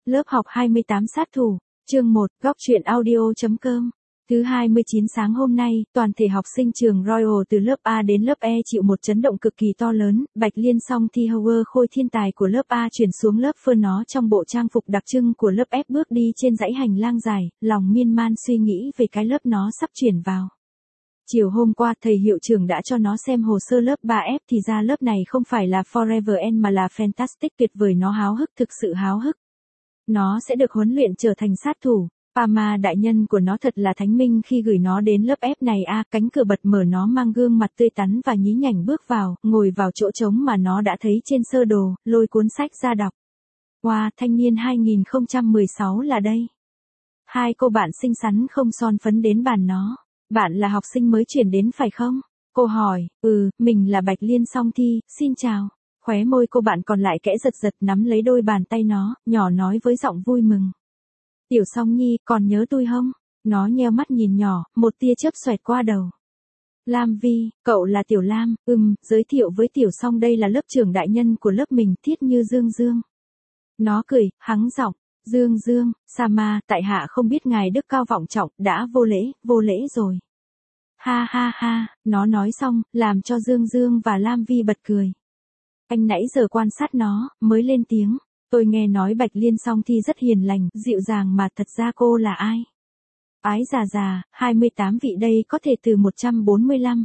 Lớp học 28 sát thủ, chương 1, góc truyện audio.com. Thứ 29 sáng hôm nay, toàn thể học sinh trường Royal từ lớp A đến lớp E chịu một chấn động cực kỳ to lớn. Bạch Liên Song Thi Howard Khôi thiên tài của lớp A chuyển xuống lớp Phơ nó trong bộ trang phục đặc trưng của lớp F bước đi trên dãy hành lang dài, lòng miên man suy nghĩ về cái lớp nó sắp chuyển vào. Chiều hôm qua thầy hiệu trưởng đã cho nó xem hồ sơ lớp 3F thì ra lớp này không phải là Forever N mà là Fantastic tuyệt vời, nó háo hức, thực sự háo hức. Nó sẽ được huấn luyện trở thành sát thủ. Pama đại nhân của nó thật là thánh minh khi gửi nó đến lớp F này cánh cửa bật mở, nó mang gương mặt tươi tắn và nhí nhảnh bước vào, ngồi vào chỗ trống mà nó đã thấy trên sơ đồ, lôi cuốn sách ra đọc. Wow, thanh niên 2016 là đây. Hai cô bạn xinh xắn không son phấn đến bàn nó. Bạn là học sinh mới chuyển đến phải không? Cô hỏi, mình là Bạch Liên Song Thi, xin chào. Khóe môi cô bạn còn lại kẽ giật giật nắm lấy đôi bàn tay nó, nhỏ nói với giọng vui mừng. Tiểu Song Nhi, còn nhớ tôi không? Nó nheo mắt nhìn nhỏ, một tia chớp xoẹt qua đầu. Lam Vi, cậu là Tiểu Lam, giới thiệu với Tiểu Song đây là lớp trưởng đại nhân của lớp mình, Thiết Như Dương Dương. Nó cười, hắng giọng, Dương Dương, Sama, tại hạ không biết ngài đức cao vọng trọng, đã vô lễ rồi. Ha ha ha, nó nói xong, làm cho Dương Dương và Lam Vi bật cười. Anh nãy giờ quan sát nó, mới lên tiếng. Tôi nghe nói Bạch Liên Song Thi rất hiền lành, dịu dàng mà thật ra cô là ai? Ái già, 28 vị đây có thể từ 145.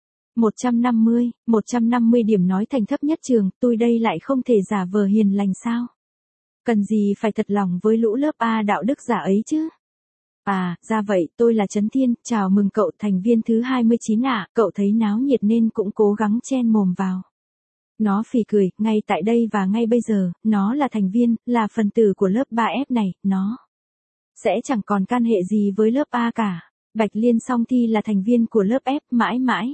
150 điểm nói thành thấp nhất trường, tôi đây lại không thể giả vờ hiền lành sao? Cần gì phải thật lòng với lũ lớp A đạo đức giả ấy chứ? Ra vậy, tôi là Trấn Thiên, chào mừng cậu thành viên thứ 29 cậu thấy náo nhiệt nên cũng cố gắng chen mồm vào. Nó phì cười, ngay tại đây và ngay bây giờ, nó là thành viên, là phần tử của lớp 3F này, nó sẽ chẳng còn can hệ gì với lớp A cả. Bạch Liên Song Thi là thành viên của lớp F mãi mãi.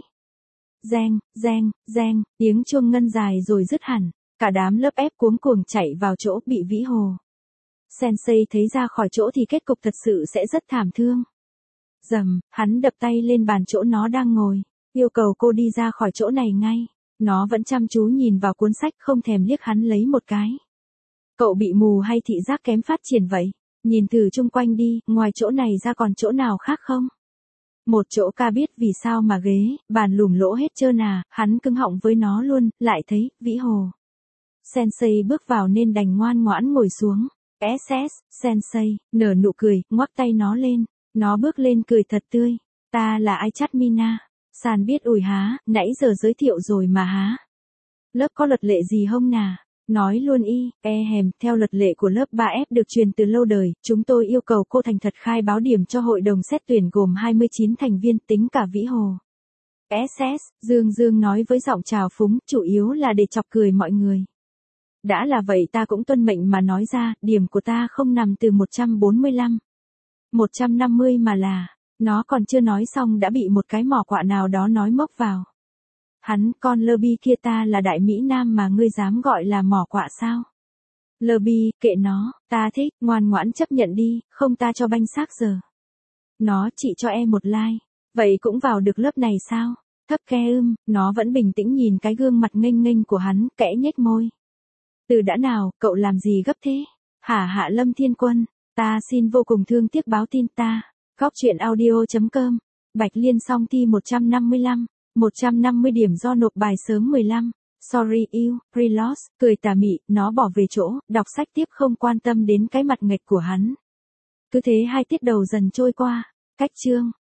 Reng, tiếng chuông ngân dài rồi dứt hẳn, cả đám lớp F cuống cuồng chạy vào chỗ bị vĩ hồ. Sensei thấy ra khỏi chỗ thì kết cục thật sự sẽ rất thảm thương. Dầm, hắn đập tay lên bàn chỗ nó đang ngồi, yêu cầu cô đi ra khỏi chỗ này ngay. Nó vẫn chăm chú nhìn vào cuốn sách không thèm liếc hắn lấy một cái. Cậu bị mù hay thị giác kém phát triển vậy? Nhìn thử chung quanh đi, ngoài chỗ này ra còn chỗ nào khác không? Một chỗ ca biết vì sao mà ghế, bàn lùm lỗ hết trơn hắn cứng họng với nó luôn, lại thấy, vĩ hồ. Sensei bước vào nên đành ngoan ngoãn ngồi xuống. Sensei, nở nụ cười, ngoắc tay nó lên. Nó bước lên cười thật tươi. Ta là Aichatmina. San biết ủi há, nãy giờ giới thiệu rồi mà há. Lớp có luật lệ gì không nà? Nói luôn theo luật lệ của lớp 3F được truyền từ lâu đời, chúng tôi yêu cầu cô thành thật khai báo điểm cho hội đồng xét tuyển gồm 29 thành viên tính cả vĩ hồ. Dương nói với giọng trào phúng, chủ yếu là để chọc cười mọi người. Đã là vậy ta cũng tuân mệnh mà nói ra, điểm của ta không nằm từ 145. 150 mà là... Nó còn chưa nói xong đã bị một cái mỏ quạ nào đó nói mốc vào. Hắn, con lơ bi kia, ta là đại Mỹ Nam mà ngươi dám gọi là mỏ quạ sao? Lơ bi, kệ nó, ta thích, ngoan ngoãn chấp nhận đi, không ta cho banh xác giờ. Nó chỉ cho em một like. Vậy cũng vào được lớp này sao? Thấp ke nó vẫn bình tĩnh nhìn cái gương mặt nghênh của hắn, kẽ nhếch môi. Từ đã nào, cậu làm gì gấp thế? Hạ Lâm Thiên Quân, ta xin vô cùng thương tiếc báo tin ta. Góc truyện audio.com. Bạch Liên Song Thi 150 điểm do nộp bài sớm 15. Sorry you, pre-loss, cười tà mị, nó bỏ về chỗ, đọc sách tiếp không quan tâm đến cái mặt nghệch của hắn. Cứ thế 2 tiết đầu dần trôi qua. Cách chương.